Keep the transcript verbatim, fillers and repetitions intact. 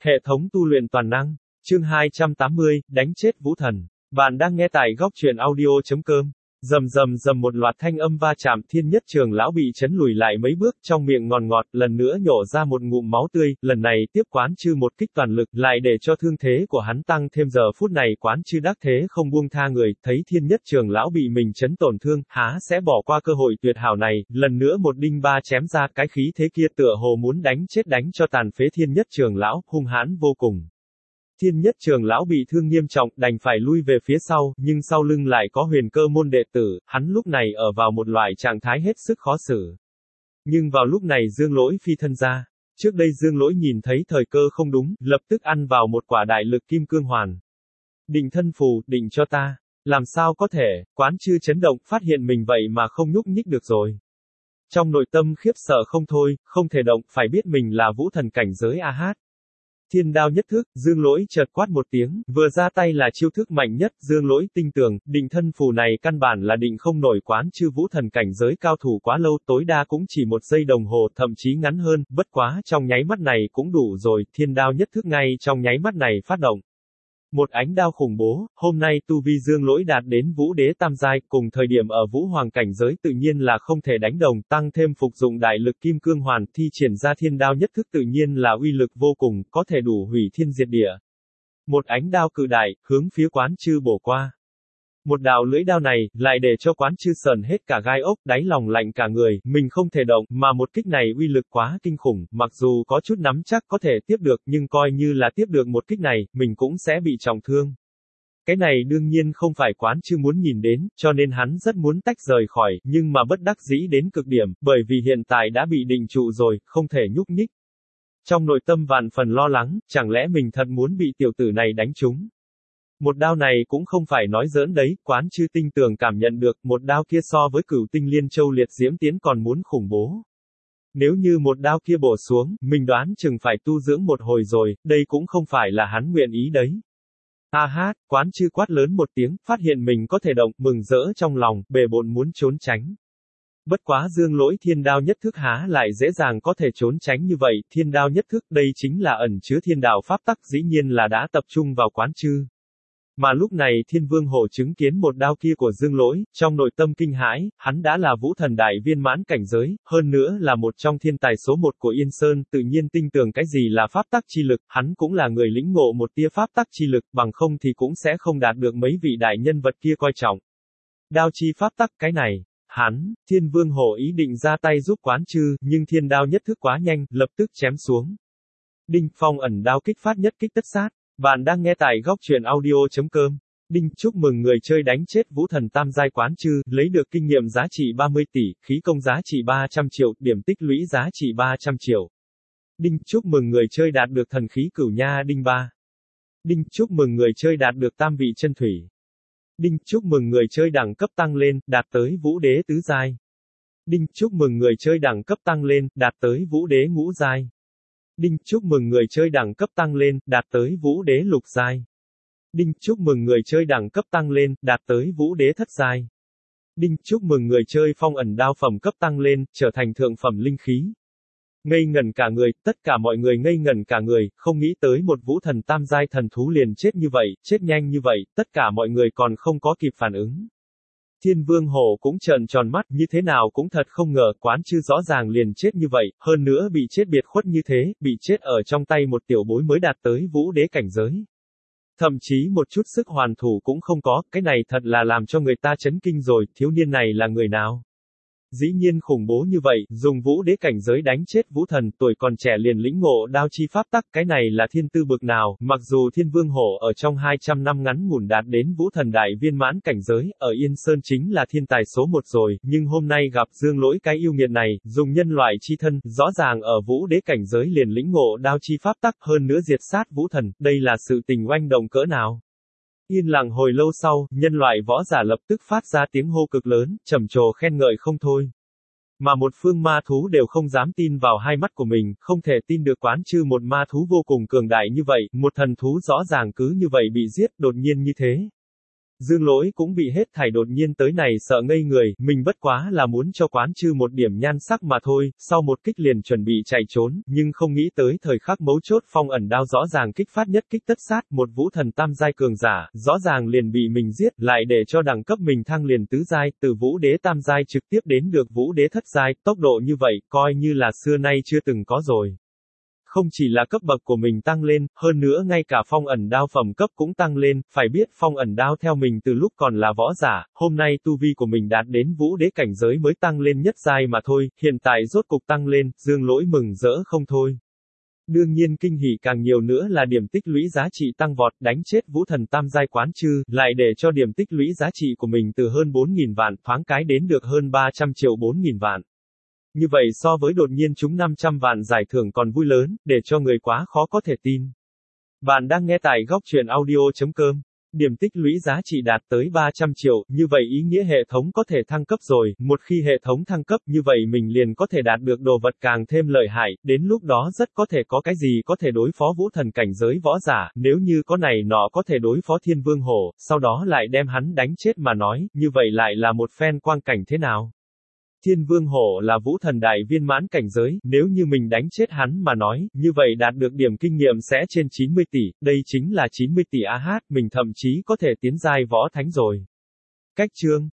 Hệ thống tu luyện toàn năng. Chương hai trăm tám mươi, đánh chết vũ thần. Bạn đang nghe tại góc truyện audio.com. Rầm rầm rầm một loạt thanh âm va chạm, Thiên Nhất Trường lão bị chấn lùi lại mấy bước, trong miệng ngòn ngọt, lần nữa nhổ ra một ngụm máu tươi, lần này tiếp Quán Chư một kích toàn lực, lại để cho thương thế của hắn tăng thêm. Giờ phút này Quán Chư đắc thế không buông tha người, thấy Thiên Nhất Trường lão bị mình chấn tổn thương, há sẽ bỏ qua cơ hội tuyệt hảo này, lần nữa một đinh ba chém ra, cái khí thế kia tựa hồ muốn đánh chết đánh cho tàn phế Thiên Nhất Trường lão, hung hãn vô cùng. Thiên Nhất Trường lão bị thương nghiêm trọng, đành phải lui về phía sau, nhưng sau lưng lại có Huyền Cơ môn đệ tử, hắn lúc này ở vào một loại trạng thái hết sức khó xử. Nhưng vào lúc này Dương Lỗi phi thân ra. Trước đây Dương Lỗi nhìn thấy thời cơ không đúng, lập tức ăn vào một quả đại lực kim cương hoàn. Định thân phù, định cho ta. Làm sao có thể, Quán Chư chấn động, phát hiện mình vậy mà không nhúc nhích được rồi. Trong nội tâm khiếp sợ không thôi, không thể động, phải biết mình là vũ thần cảnh giới a hát. Thiên đao nhất thức, Dương Lỗi chợt quát một tiếng, vừa ra tay là chiêu thức mạnh nhất, Dương Lỗi tinh tường, định thân phù này căn bản là định không nổi Quán Chư vũ thần cảnh giới cao thủ quá lâu, tối đa cũng chỉ một giây đồng hồ, thậm chí ngắn hơn, bất quá, trong nháy mắt này cũng đủ rồi, thiên đao nhất thức ngay trong nháy mắt này phát động. Một ánh đao khủng bố, hôm nay tu vi Dương Lỗi đạt đến vũ đế tam giai, cùng thời điểm ở vũ hoàng cảnh giới tự nhiên là không thể đánh đồng, tăng thêm phục dụng đại lực kim cương hoàn, thi triển ra thiên đao nhất thức tự nhiên là uy lực vô cùng, có thể đủ hủy thiên diệt địa. Một ánh đao cự đại, hướng phía Quán Chư bổ qua. Một đạo lưỡi đao này, lại để cho Quán Chư sờn hết cả gai ốc, đáy lòng lạnh cả người, mình không thể động, mà một kích này uy lực quá kinh khủng, mặc dù có chút nắm chắc có thể tiếp được, nhưng coi như là tiếp được một kích này, mình cũng sẽ bị trọng thương. Cái này đương nhiên không phải Quán Chư muốn nhìn đến, cho nên hắn rất muốn tách rời khỏi, nhưng mà bất đắc dĩ đến cực điểm, bởi vì hiện tại đã bị định trụ rồi, không thể nhúc nhích. Trong nội tâm vạn phần lo lắng, chẳng lẽ mình thật muốn bị tiểu tử này đánh trúng? Một đao này cũng không phải nói giỡn đấy, Quán Chư tinh tường cảm nhận được, một đao kia so với Cửu Tinh Liên Châu liệt diễm tiến còn muốn khủng bố. Nếu như một đao kia bổ xuống, mình đoán chừng phải tu dưỡng một hồi rồi, đây cũng không phải là hắn nguyện ý đấy. A hát, Quán Chư quát lớn một tiếng, phát hiện mình có thể động, mừng rỡ trong lòng, bề bộn muốn trốn tránh. Bất quá Dương Lỗi thiên đao nhất thức há lại dễ dàng có thể trốn tránh như vậy, thiên đao nhất thức đây chính là ẩn chứa thiên đạo pháp tắc, dĩ nhiên là đã tập trung vào Quán Chư. Mà lúc này Thiên Vương Hổ chứng kiến một đao kia của Dương Lỗi, trong nội tâm kinh hãi, hắn đã là vũ thần đại viên mãn cảnh giới, hơn nữa là một trong thiên tài số một của Yên Sơn, tự nhiên tinh tường cái gì là pháp tắc chi lực, hắn cũng là người lĩnh ngộ một tia pháp tắc chi lực, bằng không thì cũng sẽ không đạt được mấy vị đại nhân vật kia coi trọng. Đao chi pháp tắc, cái này, hắn, Thiên Vương Hổ ý định ra tay giúp Quán Chư, nhưng thiên đao nhất thức quá nhanh, lập tức chém xuống. Đinh, phong ẩn đao kích phát nhất kích tất sát. Bạn đang nghe tại góc truyện audio.com. Đinh, chúc mừng người chơi đánh chết vũ thần tam giai Quán Chư, lấy được kinh nghiệm giá trị ba mươi tỷ, khí công giá trị ba trăm triệu, điểm tích lũy giá trị ba trăm triệu. Đinh, chúc mừng người chơi đạt được thần khí Cửu Nha Đinh ba. Đinh, chúc mừng người chơi đạt được tam vị chân thủy. Đinh, chúc mừng người chơi đẳng cấp tăng lên, đạt tới vũ đế tứ giai. Đinh, chúc mừng người chơi đẳng cấp tăng lên, đạt tới vũ đế ngũ giai. Đinh, chúc mừng người chơi đẳng cấp tăng lên, đạt tới vũ đế lục giai. Đinh, chúc mừng người chơi đẳng cấp tăng lên, đạt tới vũ đế thất giai. Đinh, chúc mừng người chơi phong ẩn đao phẩm cấp tăng lên, trở thành thượng phẩm linh khí. Ngây ngẩn cả người, tất cả mọi người ngây ngẩn cả người, không nghĩ tới một vũ thần tam giai thần thú liền chết như vậy, chết nhanh như vậy, tất cả mọi người còn không có kịp phản ứng. Thiên Vương Hổ cũng trợn tròn mắt, như thế nào cũng thật không ngờ, Quán Chư rõ ràng liền chết như vậy, hơn nữa bị chết biệt khuất như thế, bị chết ở trong tay một tiểu bối mới đạt tới vũ đế cảnh giới. Thậm chí một chút sức hoàn thủ cũng không có, cái này thật là làm cho người ta chấn kinh rồi, thiếu niên này là người nào? Dĩ nhiên khủng bố như vậy, dùng vũ đế cảnh giới đánh chết vũ thần, tuổi còn trẻ liền lĩnh ngộ đao chi pháp tắc, cái này là thiên tư bực nào, mặc dù Thiên Vương Hổ ở trong hai trăm năm ngắn ngủn đạt đến vũ thần đại viên mãn cảnh giới, ở Yên Sơn chính là thiên tài số một rồi, nhưng hôm nay gặp Dương Lỗi cái yêu nghiệt này, dùng nhân loại chi thân, rõ ràng ở vũ đế cảnh giới liền lĩnh ngộ đao chi pháp tắc, hơn nữa diệt sát vũ thần, đây là sự tình oanh động cỡ nào. Yên lặng hồi lâu sau, nhân loại võ giả lập tức phát ra tiếng hô cực lớn, trầm trồ khen ngợi không thôi. Mà một phương ma thú đều không dám tin vào hai mắt của mình, không thể tin được Quán Chư một ma thú vô cùng cường đại như vậy, một thần thú rõ ràng cứ như vậy bị giết, đột nhiên như thế. Dương Lỗi cũng bị hết thảy đột nhiên tới này sợ ngây người, mình bất quá là muốn cho quán chư một điểm nhan sắc mà thôi, sau một kích liền chuẩn bị chạy trốn, nhưng không nghĩ tới thời khắc mấu chốt phong ẩn đao rõ ràng kích phát nhất kích tất sát, một vũ thần tam giai cường giả, rõ ràng liền bị mình giết, lại để cho đẳng cấp mình thăng liền tứ giai, từ vũ đế tam giai trực tiếp đến được vũ đế thất giai, tốc độ như vậy, coi như là xưa nay chưa từng có rồi. Không chỉ là cấp bậc của mình tăng lên, hơn nữa ngay cả phong ẩn đao phẩm cấp cũng tăng lên, phải biết phong ẩn đao theo mình từ lúc còn là võ giả, hôm nay tu vi của mình đạt đến vũ đế cảnh giới mới tăng lên nhất giai mà thôi, hiện tại rốt cục tăng lên, Dương Lỗi mừng rỡ không thôi. Đương nhiên kinh hỉ càng nhiều nữa là điểm tích lũy giá trị tăng vọt, đánh chết vũ thần tam giai quán chư, lại để cho điểm tích lũy giá trị của mình từ hơn bốn nghìn vạn, thoáng cái đến được hơn ba trăm triệu bốn nghìn vạn. Như vậy so với đột nhiên chúng năm trăm vạn giải thưởng còn vui lớn, để cho người quá khó có thể tin. Bạn đang nghe tại góc truyện audio.com. Điểm tích lũy giá trị đạt tới ba trăm triệu, như vậy ý nghĩa hệ thống có thể thăng cấp rồi, một khi hệ thống thăng cấp như vậy mình liền có thể đạt được đồ vật càng thêm lợi hại, đến lúc đó rất có thể có cái gì có thể đối phó vũ thần cảnh giới võ giả, nếu như có này nọ có thể đối phó thiên vương hổ, sau đó lại đem hắn đánh chết mà nói, như vậy lại là một phen quang cảnh thế nào? Thiên Vương Hổ là vũ thần đại viên mãn cảnh giới, nếu như mình đánh chết hắn mà nói, như vậy đạt được điểm kinh nghiệm sẽ trên chín mươi tỷ, đây chính là chín mươi tỷ a hát, mình thậm chí có thể tiến giai võ thánh rồi. Cách chương